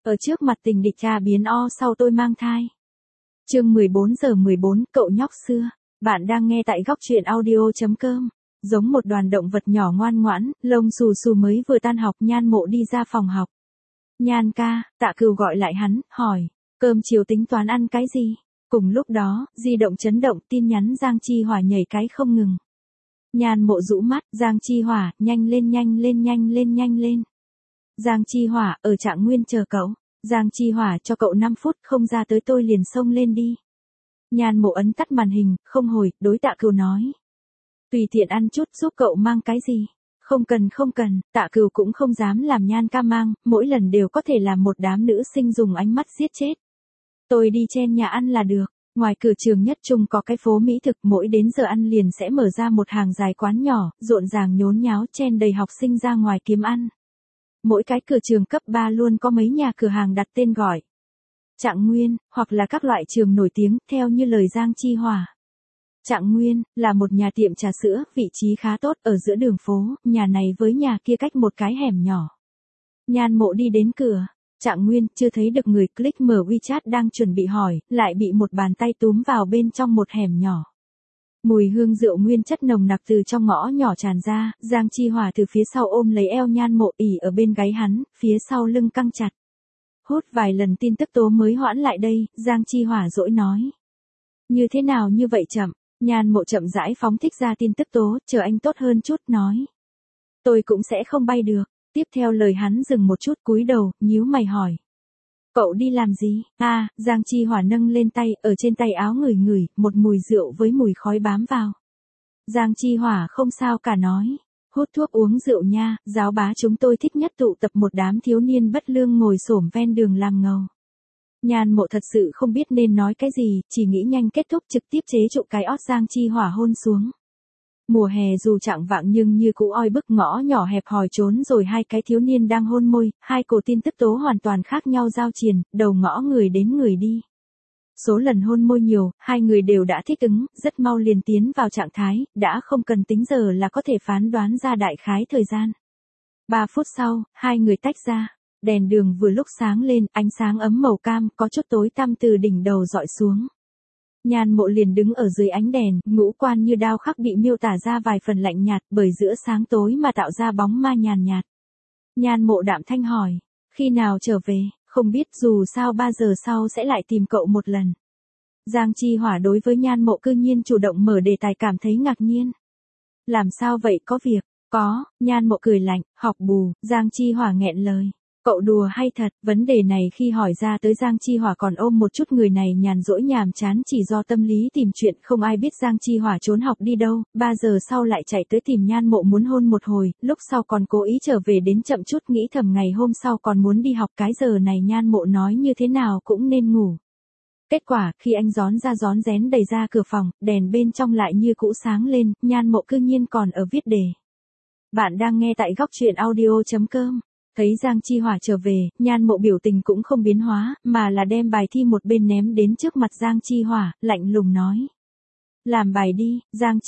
Ở trước mặt tình địch cha biến o sau tôi mang thai. Chương 14:14, cậu nhóc xưa. Bạn đang nghe tại góc truyện audio.com. Giống một đoàn động vật nhỏ ngoan ngoãn, lông xù xù mới vừa tan học, Nhan Mộ đi ra phòng học. Nhan ca, Tạ Cừu gọi lại hắn, hỏi, cơm chiều tính toán ăn cái gì? Cùng lúc đó, di động chấn động, tin nhắn Giang Chi Hỏa nhảy cái không ngừng. Nhan Mộ rũ mắt, Giang Chi Hỏa, nhanh lên nhanh lên nhanh lên nhanh lên. Giang Chi Hỏa, ở Trạng Nguyên chờ cậu. Giang Chi Hỏa, cho cậu 5 phút, không ra tới tôi liền xông lên đi. Nhan Mộ ấn tắt màn hình, không hồi, đối Tạ Cừu nói. Tùy tiện ăn chút, giúp cậu mang cái gì? Không cần, Tạ Cừu cũng không dám làm Nhan ca mang, mỗi lần đều có thể làm một đám nữ sinh dùng ánh mắt giết chết. Tôi đi chen nhà ăn là được. Ngoài cửa trường nhất trung có cái phố mỹ thực, mỗi đến giờ ăn liền sẽ mở ra một hàng dài quán nhỏ, rộn ràng nhốn nháo chen đầy học sinh ra ngoài kiếm ăn. Mỗi cái cửa trường cấp 3 luôn có mấy nhà cửa hàng đặt tên gọi Trạng Nguyên, hoặc là các loại trường nổi tiếng, theo như lời Giang Chi Hỏa. Trạng Nguyên, là một nhà tiệm trà sữa, vị trí khá tốt, ở giữa đường phố, nhà này với nhà kia cách một cái hẻm nhỏ. Nhan Mộ đi đến cửa, Trạng Nguyên, chưa thấy được người, click mở WeChat đang chuẩn bị hỏi, lại bị một bàn tay túm vào bên trong một hẻm nhỏ. Mùi hương rượu nguyên chất nồng nặc từ trong ngõ nhỏ tràn ra, Giang Chi Hỏa từ phía sau ôm lấy eo Nhan Mộ ỉ ở bên gáy hắn, phía sau lưng căng chặt. Hút vài lần tin tức tố mới hoãn lại đây, Giang Chi Hỏa dỗi nói. Như thế nào như vậy chậm? Nhan Mộ chậm rãi phóng thích ra tin tức tố, chờ anh tốt hơn chút, nói. Tôi cũng sẽ không bay được. Tiếp theo lời hắn dừng một chút, cúi đầu, nhíu mày hỏi. Cậu đi làm gì? Giang Chi Hỏa nâng lên tay, ở trên tay áo ngửi, một mùi rượu với mùi khói bám vào. Giang Chi Hỏa không sao cả nói. Hút thuốc uống rượu nha, giáo bá chúng tôi thích nhất tụ tập một đám thiếu niên bất lương ngồi xổm ven đường làm ngầu. Nhan Mộ thật sự không biết nên nói cái gì, chỉ nghĩ nhanh kết thúc, trực tiếp chế trụ cái ót Giang Chi Hỏa hôn xuống. Mùa hè dù chạng vạng nhưng như cũ oi bức, ngõ nhỏ hẹp hòi trốn rồi hai cái thiếu niên đang hôn môi, hai cổ tin tức tố hoàn toàn khác nhau giao triền, đầu ngõ người đến người đi. Số lần hôn môi nhiều, hai người đều đã thích ứng, rất mau liền tiến vào trạng thái, đã không cần tính giờ là có thể phán đoán ra đại khái thời gian. 3 phút sau, hai người tách ra, đèn đường vừa lúc sáng lên, ánh sáng ấm màu cam, có chút tối tăm từ đỉnh đầu dọi xuống. Nhan Mộ liền đứng ở dưới ánh đèn, ngũ quan như đao khắc bị miêu tả ra vài phần lạnh nhạt, bởi giữa sáng tối mà tạo ra bóng ma nhàn nhạt. Nhan Mộ đạm thanh hỏi, khi nào trở về? Không biết, dù sao 3 giờ sau sẽ lại tìm cậu một lần. Giang Chi Hỏa đối với Nhan Mộ cư nhiên chủ động mở đề tài cảm thấy ngạc nhiên. Làm sao vậy, có việc? Có, Nhan Mộ cười lạnh, học bù. Giang Chi Hỏa nghẹn lời. Cậu đùa hay thật? Vấn đề này khi hỏi ra tới Giang Chi Hỏa còn ôm một chút người này nhàn rỗi nhàm chán chỉ do tâm lý tìm chuyện, không ai biết Giang Chi Hỏa trốn học đi đâu, 3 giờ sau lại chạy tới tìm Nhan Mộ muốn hôn một hồi, lúc sau còn cố ý trở về đến chậm chút, nghĩ thầm ngày hôm sau còn muốn đi học, cái giờ này Nhan Mộ nói như thế nào cũng nên ngủ. Kết quả, khi anh rón rén đẩy ra cửa phòng, đèn bên trong lại như cũ sáng lên, Nhan Mộ cư nhiên còn ở viết đề. Bạn đang nghe tại góc truyện audio.com. Thấy Giang Chi Hỏa trở về, Nhan Mộ biểu tình cũng không biến hóa, mà là đem bài thi một bên ném đến trước mặt Giang Chi Hỏa, lạnh lùng nói. Làm bài đi, Giang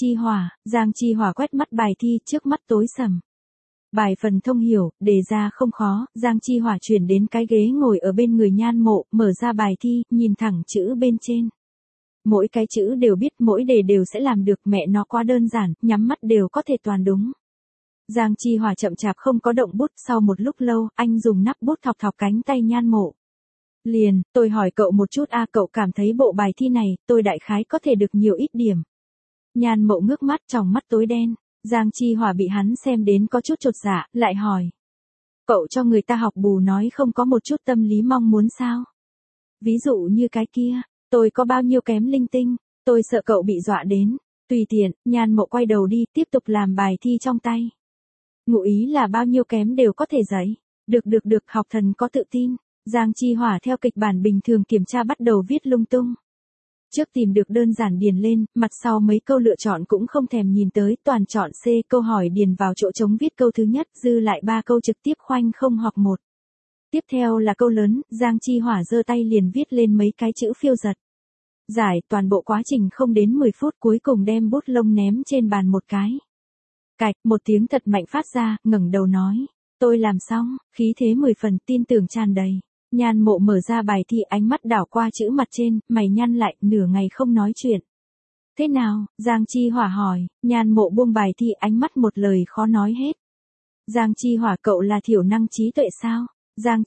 Chi Hỏa quét mắt bài thi, trước mắt tối sầm. Bài phần thông hiểu, đề ra không khó, Giang Chi Hỏa chuyển đến cái ghế ngồi ở bên người Nhan Mộ, mở ra bài thi, nhìn thẳng chữ bên trên. Mỗi cái chữ đều biết, mỗi đề đều sẽ làm được, mẹ nó quá đơn giản, nhắm mắt đều có thể toàn đúng. Giang Chi Hỏa chậm chạp không có động bút, sau một lúc lâu, anh dùng nắp bút thọc cánh tay Nhan Mộ. Liền, tôi hỏi cậu một chút cậu cảm thấy bộ bài thi này, tôi đại khái có thể được nhiều ít điểm. Nhan Mộ ngước mắt, tròng mắt tối đen. Giang Chi Hỏa bị hắn xem đến có chút chột dạ, lại hỏi. Cậu cho người ta học bù nói không có một chút tâm lý mong muốn sao? Ví dụ như cái kia, tôi có bao nhiêu kém linh tinh, tôi sợ cậu bị dọa đến. Tùy tiện, Nhan Mộ quay đầu đi, tiếp tục làm bài thi trong tay. Ngụ ý là bao nhiêu kém đều có thể dạy. Được, học thần có tự tin. Giang Chi Hỏa theo kịch bản bình thường kiểm tra bắt đầu viết lung tung. Trước tìm được đơn giản điền lên, mặt sau mấy câu lựa chọn cũng không thèm nhìn tới, toàn chọn C, câu hỏi điền vào chỗ trống viết câu thứ nhất, dư lại 3 câu trực tiếp khoanh không hoặc một. Tiếp theo là câu lớn, Giang Chi Hỏa giơ tay liền viết lên mấy cái chữ phiêu giật. Giải, toàn bộ quá trình không đến 10 phút, cuối cùng đem bút lông ném trên bàn một cái. Cạch, một tiếng thật mạnh phát ra, ngẩng đầu nói. Tôi làm xong, khí thế 10 phần, tin tưởng tràn đầy. Nhan Mộ mở ra bài thi, ánh mắt đảo qua chữ mặt trên, mày nhăn lại, nửa ngày không nói chuyện. Thế nào? Giang Chi Hỏa hỏi. Nhan Mộ buông bài thi, ánh mắt một lời khó nói hết. Giang Chi Hỏa, cậu là thiểu năng trí tuệ sao? Giang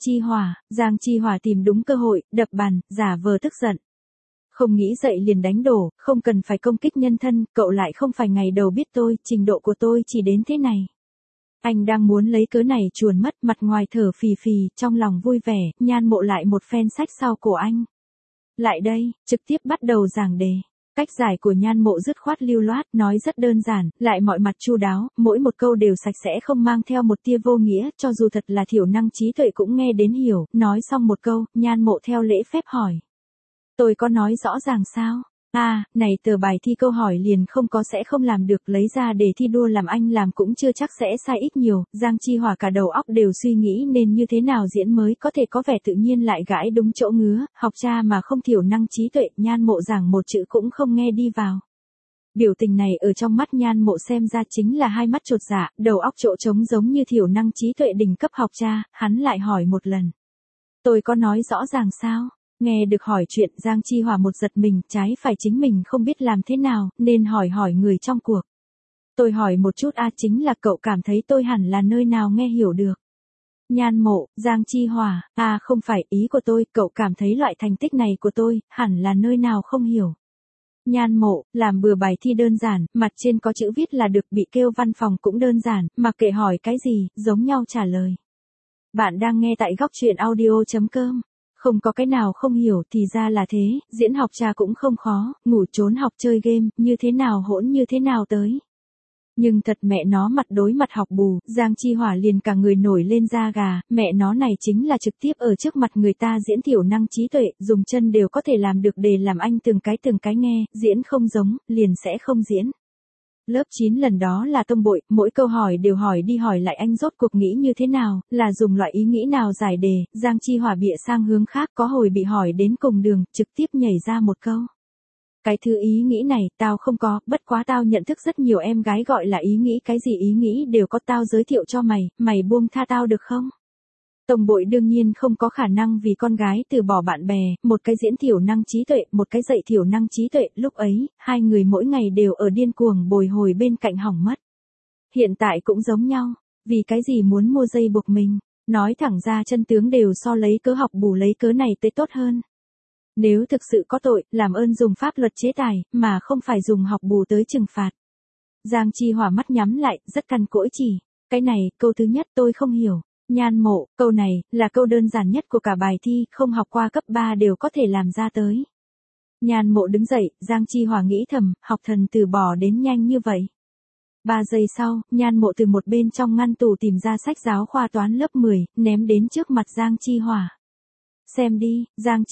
Chi Hỏa tìm đúng cơ hội, đập bàn, giả vờ tức giận. Không nghĩ dậy liền đánh đổ, không cần phải công kích nhân thân, cậu lại không phải ngày đầu biết tôi, trình độ của tôi chỉ đến thế này. Anh đang muốn lấy cớ này chuồn mất, mặt ngoài thở phì phì, trong lòng vui vẻ, Nhan Mộ lại một phen sách sau cổ anh. Lại đây, trực tiếp bắt đầu giảng đề. Cách giải của Nhan Mộ dứt khoát lưu loát, nói rất đơn giản, lại mọi mặt chu đáo, mỗi một câu đều sạch sẽ không mang theo một tia vô nghĩa, cho dù thật là thiểu năng trí tuệ cũng nghe đến hiểu, nói xong một câu, Nhan Mộ theo lễ phép hỏi. Tôi có nói rõ ràng sao? Này tờ bài thi câu hỏi liền không có sẽ không làm được, lấy ra để thi đua làm anh làm cũng chưa chắc sẽ sai ít nhiều, Giang Chi Hỏa cả đầu óc đều suy nghĩ nên như thế nào diễn mới có thể có vẻ tự nhiên lại gãi đúng chỗ ngứa, học cha mà không thiểu năng trí tuệ, Nhan Mộ giảng một chữ cũng không nghe đi vào. Biểu tình này ở trong mắt Nhan Mộ xem ra chính là hai mắt chột dạ, đầu óc chỗ trống giống như thiểu năng trí tuệ đỉnh cấp học cha, hắn lại hỏi một lần. Tôi có nói rõ ràng sao? Nghe được hỏi chuyện, Giang Chi Hỏa một giật mình, trái phải chính mình không biết làm thế nào, nên hỏi người trong cuộc. Tôi hỏi một chút chính là cậu cảm thấy tôi hẳn là nơi nào nghe hiểu được. Nhan Mộ, Giang Chi Hỏa, không phải, ý của tôi, cậu cảm thấy loại thành tích này của tôi, hẳn là nơi nào không hiểu. Nhan Mộ, làm bừa bài thi đơn giản, mặt trên có chữ viết là được, bị kêu văn phòng cũng đơn giản, mặc kệ hỏi cái gì, giống nhau trả lời. Bạn đang nghe tại Góc Chuyện Audio.com. Không có cái nào không hiểu, thì ra là thế, diễn học trà cũng không khó, ngủ trốn học chơi game, như thế nào hỗn như thế nào tới. Nhưng thật mẹ nó mặt đối mặt học bù, Giang Chi Hỏa liền cả người nổi lên da gà, mẹ nó này chính là trực tiếp ở trước mặt người ta diễn thiểu năng trí tuệ, dùng chân đều có thể làm được để làm anh từng cái nghe, diễn không giống, liền sẽ không diễn. Lớp 9 lần đó là tông bội, mỗi câu hỏi đều hỏi đi hỏi lại anh rốt cuộc nghĩ như thế nào, là dùng loại ý nghĩ nào giải đề, Giang Chi Hỏa bịa sang hướng khác, có hồi bị hỏi đến cùng đường, trực tiếp nhảy ra một câu. Cái thứ ý nghĩ này, tao không có, bất quá tao nhận thức rất nhiều em gái gọi là ý nghĩ, cái gì ý nghĩ đều có, tao giới thiệu cho mày, mày buông tha tao được không? Tông bội đương nhiên không có khả năng vì con gái từ bỏ bạn bè, một cái diễn thiểu năng trí tuệ, một cái dạy thiểu năng trí tuệ, lúc ấy, hai người mỗi ngày đều ở điên cuồng bồi hồi bên cạnh hỏng mất. Hiện tại cũng giống nhau, vì cái gì muốn mua dây buộc mình, nói thẳng ra chân tướng đều so lấy cớ học bù lấy cớ này tới tốt hơn. Nếu thực sự có tội, làm ơn dùng pháp luật chế tài, mà không phải dùng học bù tới trừng phạt. Giang Chi Hỏa mắt nhắm lại, rất căn cỗi chỉ, cái này, câu thứ nhất tôi không hiểu. Nhan Mộ, câu này, là câu đơn giản nhất của cả bài thi, không học qua cấp 3 đều có thể làm ra tới. Nhan Mộ đứng dậy, Giang Chi Hỏa nghĩ thầm, học thần từ bỏ đến nhanh như vậy. 3 giây sau, Nhan Mộ từ một bên trong ngăn tủ tìm ra sách giáo khoa toán lớp 10, ném đến trước mặt Giang Chi Hỏa. Xem đi, Giang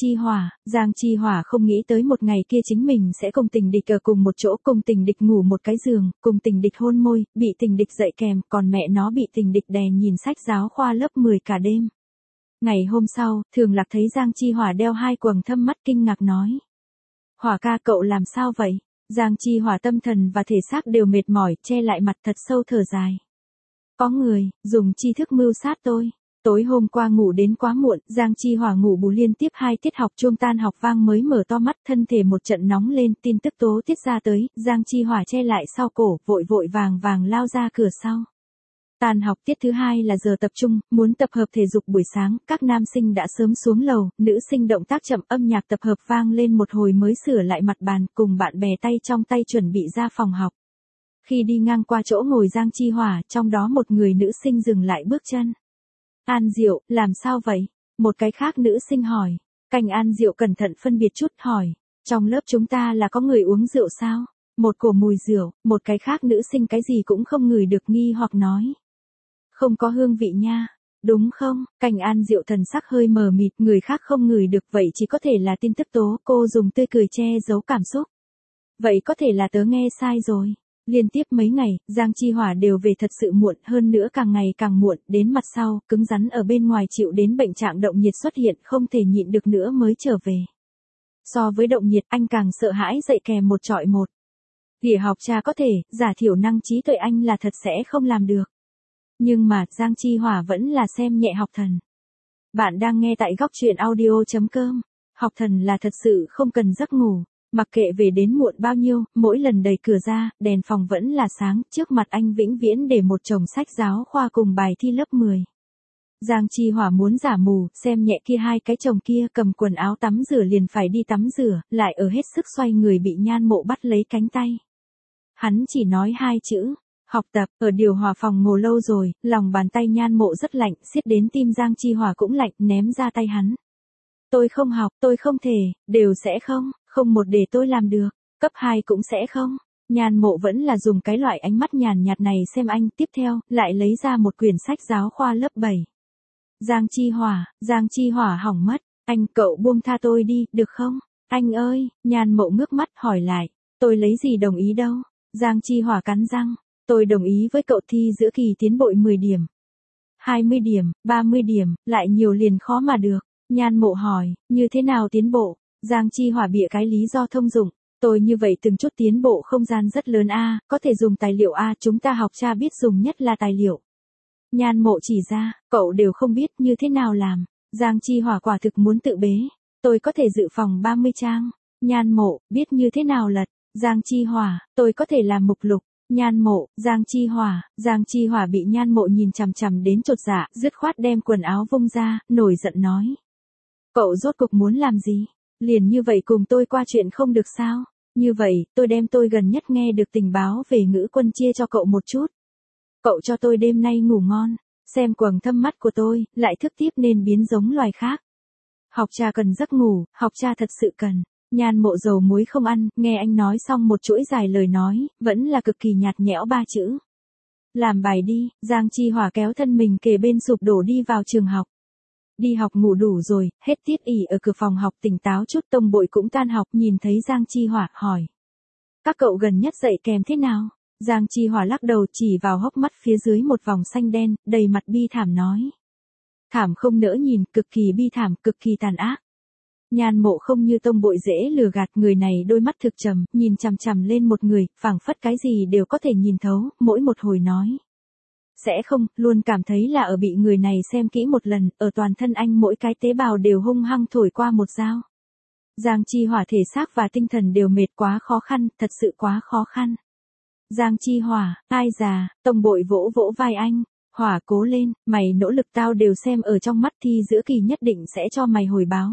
Chi Hỏa không nghĩ tới một ngày kia chính mình sẽ cùng tình địch ở cùng một chỗ, cùng tình địch ngủ một cái giường, cùng tình địch hôn môi, bị tình địch dạy kèm, còn mẹ nó bị tình địch đè nhìn sách giáo khoa lớp 10 cả đêm. Ngày hôm sau, Thường Lạc thấy Giang Chi Hỏa đeo hai quầng thâm mắt kinh ngạc nói. Hỏa ca cậu làm sao vậy? Giang Chi Hỏa tâm thần và thể xác đều mệt mỏi, che lại mặt thật sâu thở dài. Có người, dùng tri thức mưu sát tôi. Tối hôm qua ngủ đến quá muộn, Giang Chi Hỏa ngủ bù liên tiếp 2 tiết học, chuông tan học vang mới mở to mắt, thân thể một trận nóng lên, tin tức tố tiết ra tới, Giang Chi Hỏa che lại sau cổ, vội vàng lao ra cửa sau. Tan học tiết thứ 2 là giờ tập trung, muốn tập hợp thể dục buổi sáng, các nam sinh đã sớm xuống lầu, nữ sinh động tác chậm, âm nhạc tập hợp vang lên một hồi mới sửa lại mặt bàn, cùng bạn bè tay trong tay chuẩn bị ra phòng học. Khi đi ngang qua chỗ ngồi Giang Chi Hỏa, trong đó một người nữ sinh dừng lại bước chân. An Diệu, làm sao vậy? Một cái khác nữ sinh hỏi. Cành An Diệu cẩn thận phân biệt chút hỏi. Trong lớp chúng ta là có người uống rượu sao? Một cổ mùi rượu, một cái khác nữ sinh cái gì cũng không ngửi được nghi hoặc nói. Không có hương vị nha. Đúng không? Cành An Diệu thần sắc hơi mờ mịt, người khác không ngửi được vậy chỉ có thể là tin tức tố, cô dùng tươi cười che giấu cảm xúc. Vậy có thể là tớ nghe sai rồi. Liên tiếp mấy ngày, Giang Chi Hỏa đều về thật sự muộn, hơn nữa càng ngày càng muộn, đến mặt sau, cứng rắn ở bên ngoài chịu đến bệnh trạng động nhiệt xuất hiện, không thể nhịn được nữa mới trở về. So với động nhiệt, anh càng sợ hãi dạy kèm một trọi một. Tỉa học cha có thể, giả thiểu năng trí tuệ anh là thật sẽ không làm được. Nhưng mà, Giang Chi Hỏa vẫn là xem nhẹ học thần. Bạn đang nghe tại góc truyện audio.com. Học thần là thật sự không cần giấc ngủ. Mặc kệ về đến muộn bao nhiêu, mỗi lần đẩy cửa ra, đèn phòng vẫn là sáng, trước mặt anh vĩnh viễn để một chồng sách giáo khoa cùng bài thi lớp 10. Giang Chi Hỏa muốn giả mù, xem nhẹ kia hai cái chồng kia cầm quần áo tắm rửa liền phải đi tắm rửa, lại ở hết sức xoay người bị Nhan Mộ bắt lấy cánh tay. Hắn chỉ nói hai chữ, học tập, ở điều hòa phòng ngồi lâu rồi, lòng bàn tay Nhan Mộ rất lạnh, xiết đến tim Giang Chi Hỏa cũng lạnh, ném ra tay hắn. Tôi không học, tôi không thể, đều sẽ không, không một để tôi làm được, cấp 2 cũng sẽ không. Nhan Mộ vẫn là dùng cái loại ánh mắt nhàn nhạt này xem anh, tiếp theo, lại lấy ra một quyển sách giáo khoa lớp 7. Giang Chi Hỏa hỏng mất, anh cậu buông tha tôi đi, được không? Anh ơi, Nhan Mộ ngước mắt hỏi lại, tôi lấy gì đồng ý đâu? Giang Chi Hỏa cắn răng, tôi đồng ý với cậu thi giữa kỳ tiến bộ 10 điểm. 20 điểm, 30 điểm, lại nhiều liền khó mà được. Nhan Mộ hỏi, như thế nào tiến bộ? Giang Chi Hỏa bịa cái lý do thông dụng, tôi như vậy từng chút tiến bộ không gian rất lớn a, có thể dùng tài liệu a, chúng ta học cha biết dùng nhất là tài liệu. Nhan Mộ chỉ ra, cậu đều không biết như thế nào làm. Giang Chi Hỏa quả thực muốn tự bế, tôi có thể dự phòng 30 trang. Nhan Mộ, biết như thế nào lật. Giang Chi Hỏa, tôi có thể làm mục lục. Nhan Mộ, Giang Chi Hỏa bị Nhan Mộ nhìn chằm chằm đến chột dạ, dứt khoát đem quần áo vung ra, nổi giận nói. Cậu rốt cục muốn làm gì? Liền như vậy cùng tôi qua chuyện không được sao? Như vậy, tôi đem tôi gần nhất nghe được tình báo về Ngữ Quân chia cho cậu một chút. Cậu cho tôi đêm nay ngủ ngon, xem quầng thâm mắt của tôi, lại thức tiếp nên biến giống loài khác. Học cha cần giấc ngủ, học cha thật sự cần. Nhan Mộ dầu muối không ăn, nghe anh nói xong một chuỗi dài lời nói, vẫn là cực kỳ nhạt nhẽo ba chữ. Làm bài đi, Giang Chi Hỏa kéo thân mình kề bên sụp đổ đi vào trường học. Đi học ngủ đủ rồi, hết tiết ỉ ở cửa phòng học tỉnh táo chút, tông bội cũng tan học, nhìn thấy Giang Chi Hỏa, hỏi. Các cậu gần nhất dạy kèm thế nào? Giang Chi Hỏa lắc đầu chỉ vào hốc mắt phía dưới một vòng xanh đen, đầy mặt bi thảm nói. Thảm không nỡ nhìn, cực kỳ bi thảm, cực kỳ tàn ác. Nhan Mộ không như tông bội dễ lừa gạt, người này đôi mắt thực trầm, nhìn chằm chằm lên một người, phảng phất cái gì đều có thể nhìn thấu, mỗi một hồi nói. Sẽ không, luôn cảm thấy là ở bị người này xem kỹ một lần, ở toàn thân anh mỗi cái tế bào đều hung hăng thổi qua một dao. Giang Chi Hỏa thể xác và tinh thần đều mệt, quá khó khăn, thật sự quá khó khăn. Giang Chi Hỏa, ai già, tông bội vỗ vỗ vai anh, Hỏa cố lên, mày nỗ lực tao đều xem ở trong mắt, thi giữa kỳ nhất định sẽ cho mày hồi báo.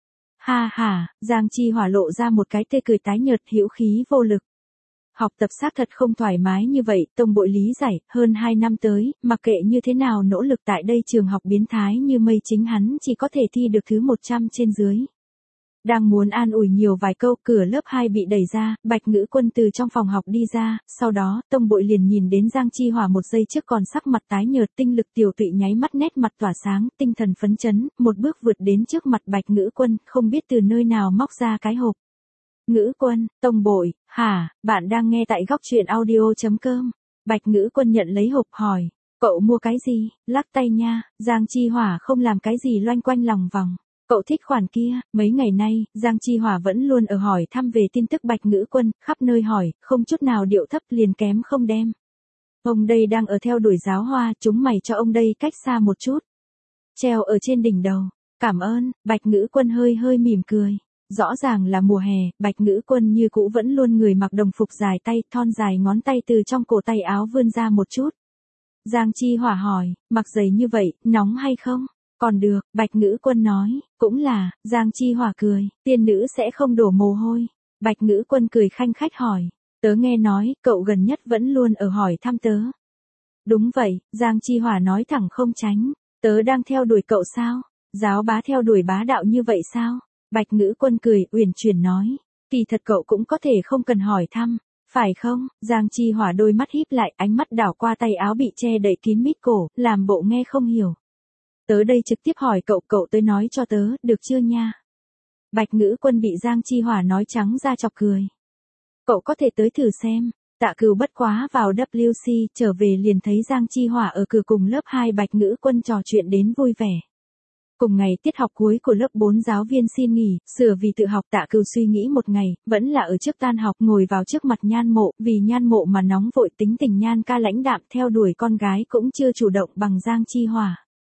Ha ha, Giang Chi Hỏa lộ ra một cái tê cười tái nhợt, hữu khí vô lực. Học tập xác thật không thoải mái như vậy, tông bội lý giải, hơn 2 năm tới, mặc kệ như thế nào nỗ lực tại đây trường học biến thái như mây, chính hắn chỉ có thể thi được thứ 100 trên dưới. Đang muốn an ủi nhiều vài câu, cửa lớp 2 bị đẩy ra, Bạch Ngữ Quân từ trong phòng học đi ra, sau đó, tông bội liền nhìn đến Giang Chi Hỏa một giây trước còn sắc mặt tái nhợt, tinh lực tiểu tụy nháy mắt nét mặt tỏa sáng, tinh thần phấn chấn, một bước vượt đến trước mặt Bạch Ngữ Quân, không biết từ nơi nào móc ra cái hộp. Ngữ Quân, tông bội, hả, bạn đang nghe tại góc truyện audio.com. Bạch Ngữ Quân nhận lấy hộp hỏi, cậu mua cái gì, lắc tay nha, Giang Chi Hỏa không làm cái gì loanh quanh lòng vòng. Cậu thích khoản kia, mấy ngày nay, Giang Chi Hỏa vẫn luôn ở hỏi thăm về tin tức Bạch Ngữ Quân, khắp nơi hỏi, không chút nào điệu thấp, liền kém không đem. Ông đây đang ở theo đuổi giáo hoa, chúng mày cho ông đây cách xa một chút. Treo ở trên đỉnh đầu, cảm ơn, Bạch Ngữ Quân hơi hơi mỉm cười. Rõ ràng là mùa hè, Bạch Ngữ Quân như cũ vẫn luôn người mặc đồng phục dài tay, thon dài ngón tay từ trong cổ tay áo vươn ra một chút. Giang Chi Hỏa hỏi, mặc giày như vậy, nóng hay không? Còn được, Bạch Ngữ Quân nói, cũng là, Giang Chi Hỏa cười, tiên nữ sẽ không đổ mồ hôi. Bạch Ngữ Quân cười khanh khách hỏi, tớ nghe nói, cậu gần nhất vẫn luôn ở hỏi thăm tớ. Đúng vậy, Giang Chi Hỏa nói thẳng không tránh, tớ đang theo đuổi cậu sao? Giáo bá theo đuổi bá đạo như vậy sao? Bạch Ngữ Quân cười, uyển chuyển nói, kỳ thật cậu cũng có thể không cần hỏi thăm, phải không? Giang Chi Hỏa đôi mắt híp lại, ánh mắt đảo qua tay áo bị che đậy kín mít cổ, làm bộ nghe không hiểu. Tớ đây trực tiếp hỏi cậu, cậu tới nói cho tớ, được chưa nha? Bạch Ngữ Quân bị Giang Chi Hỏa nói trắng ra chọc cười. Cậu có thể tới thử xem. Tạ Cừu bất quá vào WC, trở về liền thấy Giang Chi Hỏa ở cửa cùng lớp 2 Bạch Ngữ Quân trò chuyện đến vui vẻ. Cùng ngày tiết học cuối của lớp 4 giáo viên xin nghỉ, sửa vì tự học. Tạ Cừu suy nghĩ một ngày, vẫn là ở trước tan học ngồi vào trước mặt Nhan Mộ, vì Nhan Mộ mà nóng vội, tính tình Nhan ca lãnh đạm theo đuổi con gái cũng chưa chủ động bằng Giang Chi Hỏa.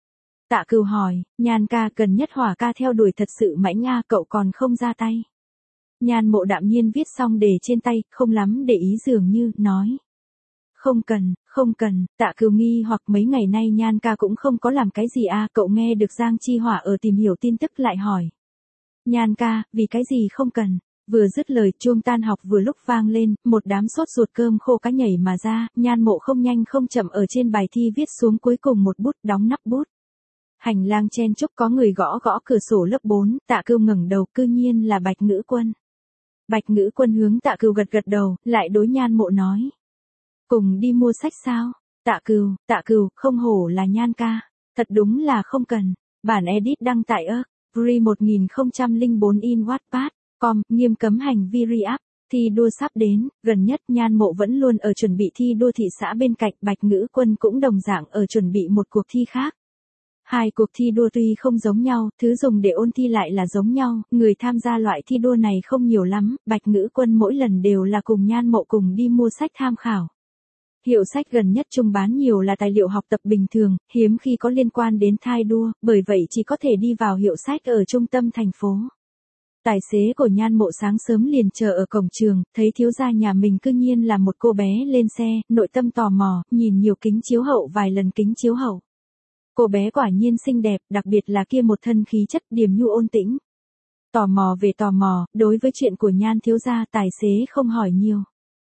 Tạ Cừu hỏi, Nhan ca gần nhất Hỏa ca theo đuổi thật sự mãnh a, cậu còn không ra tay. Nhan Mộ đạm nhiên viết xong để trên tay, không lắm để ý dường như, nói. Không cần, Tạ Cừu nghi hoặc mấy ngày nay Nhan ca cũng không có làm cái gì a, cậu nghe được Giang Chi Hỏa ở tìm hiểu tin tức lại hỏi. Nhan ca, vì cái gì không cần. Vừa dứt lời chuông tan học vừa lúc vang lên, một đám sốt ruột cơm khô cá nhảy mà ra, Nhan Mộ không nhanh không chậm ở trên bài thi viết xuống cuối cùng một bút, đóng nắp bút. Hành lang chen chúc có người gõ gõ cửa sổ lớp 4, Tạ Cừu ngẩng đầu, cư nhiên là Bạch Ngữ Quân. Bạch Ngữ Quân hướng Tạ Cừu gật đầu, lại đối Nhan Mộ nói. Cùng đi mua sách sao? Tạ Cừu, không hổ là Nhan ca. Thật đúng là không cần. Bản edit đăng tại Free 1004 in Wattpad. Nghiêm cấm hành vi re-up. Thi đua sắp đến, gần nhất Nhan Mộ vẫn luôn ở chuẩn bị thi đua thị xã bên cạnh, Bạch Ngữ Quân cũng đồng dạng ở chuẩn bị một cuộc thi khác. Hai cuộc thi đua tuy không giống nhau, thứ dùng để ôn thi lại là giống nhau, người tham gia loại thi đua này không nhiều lắm, Bạch Ngữ Quân mỗi lần đều là cùng Nhan Mộ cùng đi mua sách tham khảo. Hiệu sách gần nhất trung bán nhiều là tài liệu học tập bình thường, hiếm khi có liên quan đến thai đua, bởi vậy chỉ có thể đi vào hiệu sách ở trung tâm thành phố. Tài xế của Nhan Mộ sáng sớm liền chờ ở cổng trường, thấy thiếu gia nhà mình cư nhiên là một cô bé lên xe, nội tâm tò mò, nhìn nhiều kính chiếu hậu vài lần kính chiếu hậu. Cô bé quả nhiên xinh đẹp, đặc biệt là kia một thân khí chất điềm nhu ôn tĩnh. Tò mò về tò mò, đối với chuyện của Nhan thiếu gia tài xế không hỏi nhiều.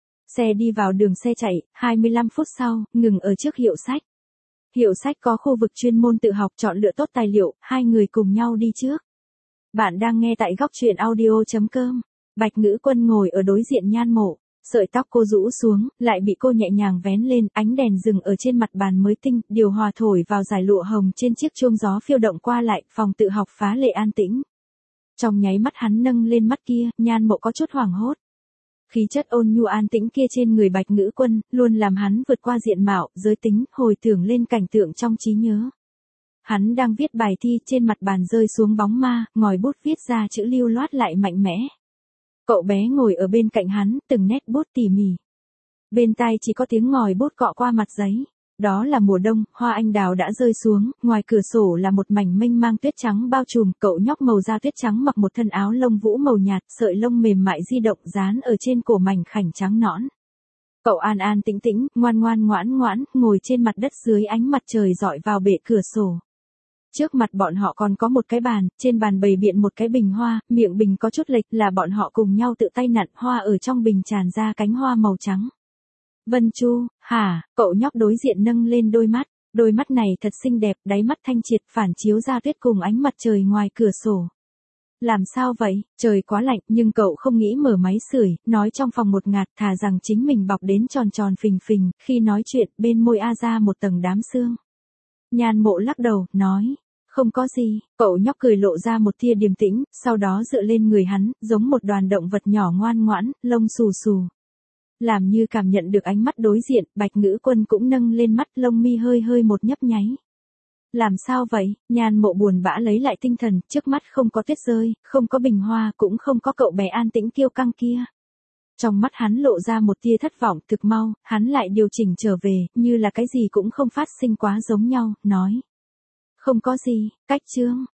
Xe đi vào đường xe chạy, 25 phút sau, ngừng ở trước hiệu sách. Hiệu sách có khu vực chuyên môn tự học chọn lựa tốt tài liệu, hai người cùng nhau đi trước. Bạn đang nghe tại góc truyện audio.com. Bạch Ngữ Quân ngồi ở đối diện Nhan Mộ, sợi tóc cô rũ xuống, lại bị cô nhẹ nhàng vén lên, ánh đèn dừng ở trên mặt bàn mới tinh, điều hòa thổi vào dải lụa hồng trên chiếc chuông gió phiêu động qua lại, phòng tự học phá lệ an tĩnh. Trong nháy mắt hắn nâng lên mắt kia, Nhan Mộ có chút hoảng hốt. Khí chất ôn nhu an tĩnh kia trên người Bạch Ngữ Quân, luôn làm hắn vượt qua diện mạo, giới tính, hồi tưởng lên cảnh tượng trong trí nhớ. Hắn đang viết bài thi, trên mặt bàn rơi xuống bóng ma, ngòi bút viết ra chữ lưu loát lại mạnh mẽ. Cậu bé ngồi ở bên cạnh hắn, từng nét bút tỉ mỉ. Bên tai chỉ có tiếng ngòi bút cọ qua mặt giấy. Đó là mùa đông, hoa anh đào đã rơi xuống, ngoài cửa sổ là một mảnh mênh mang tuyết trắng bao trùm, cậu nhóc màu da tuyết trắng mặc một thân áo lông vũ màu nhạt, sợi lông mềm mại di động dán ở trên cổ mảnh khảnh trắng nõn. Cậu an an tĩnh tĩnh, ngoan ngoãn, ngồi trên mặt đất dưới ánh mặt trời rọi vào bệ cửa sổ. Trước mặt bọn họ còn có một cái bàn, trên bàn bày biện một cái bình hoa, miệng bình có chút lệch là bọn họ cùng nhau tự tay nặn hoa ở trong bình tràn ra cánh hoa màu trắng. Vân Chu, hả, cậu nhóc đối diện nâng lên đôi mắt này thật xinh đẹp, đáy mắt thanh triệt phản chiếu ra tuyết cùng ánh mặt trời ngoài cửa sổ. Làm sao vậy, trời quá lạnh nhưng cậu không nghĩ mở máy sưởi, nói trong phòng một ngạt thà rằng chính mình bọc đến tròn tròn phình phình, khi nói chuyện bên môi a ra một tầng đám sương. Nhan Mộ lắc đầu, nói, không có gì, cậu nhóc cười lộ ra một tia điềm tĩnh, sau đó dựa lên người hắn, giống một đoàn động vật nhỏ ngoan ngoãn, lông xù xù. Làm như cảm nhận được ánh mắt đối diện, Bạch Ngữ Quân cũng nâng lên mắt, lông mi hơi một nhấp nháy. Làm sao vậy? Nhan Mộ buồn bã lấy lại tinh thần, trước mắt không có tuyết rơi, không có bình hoa, cũng không có cậu bé an tĩnh kiêu căng kia. Trong mắt hắn lộ ra một tia thất vọng, thực mau, hắn lại điều chỉnh trở về, như là cái gì cũng không phát sinh quá giống nhau, nói. Không có gì, cách chương.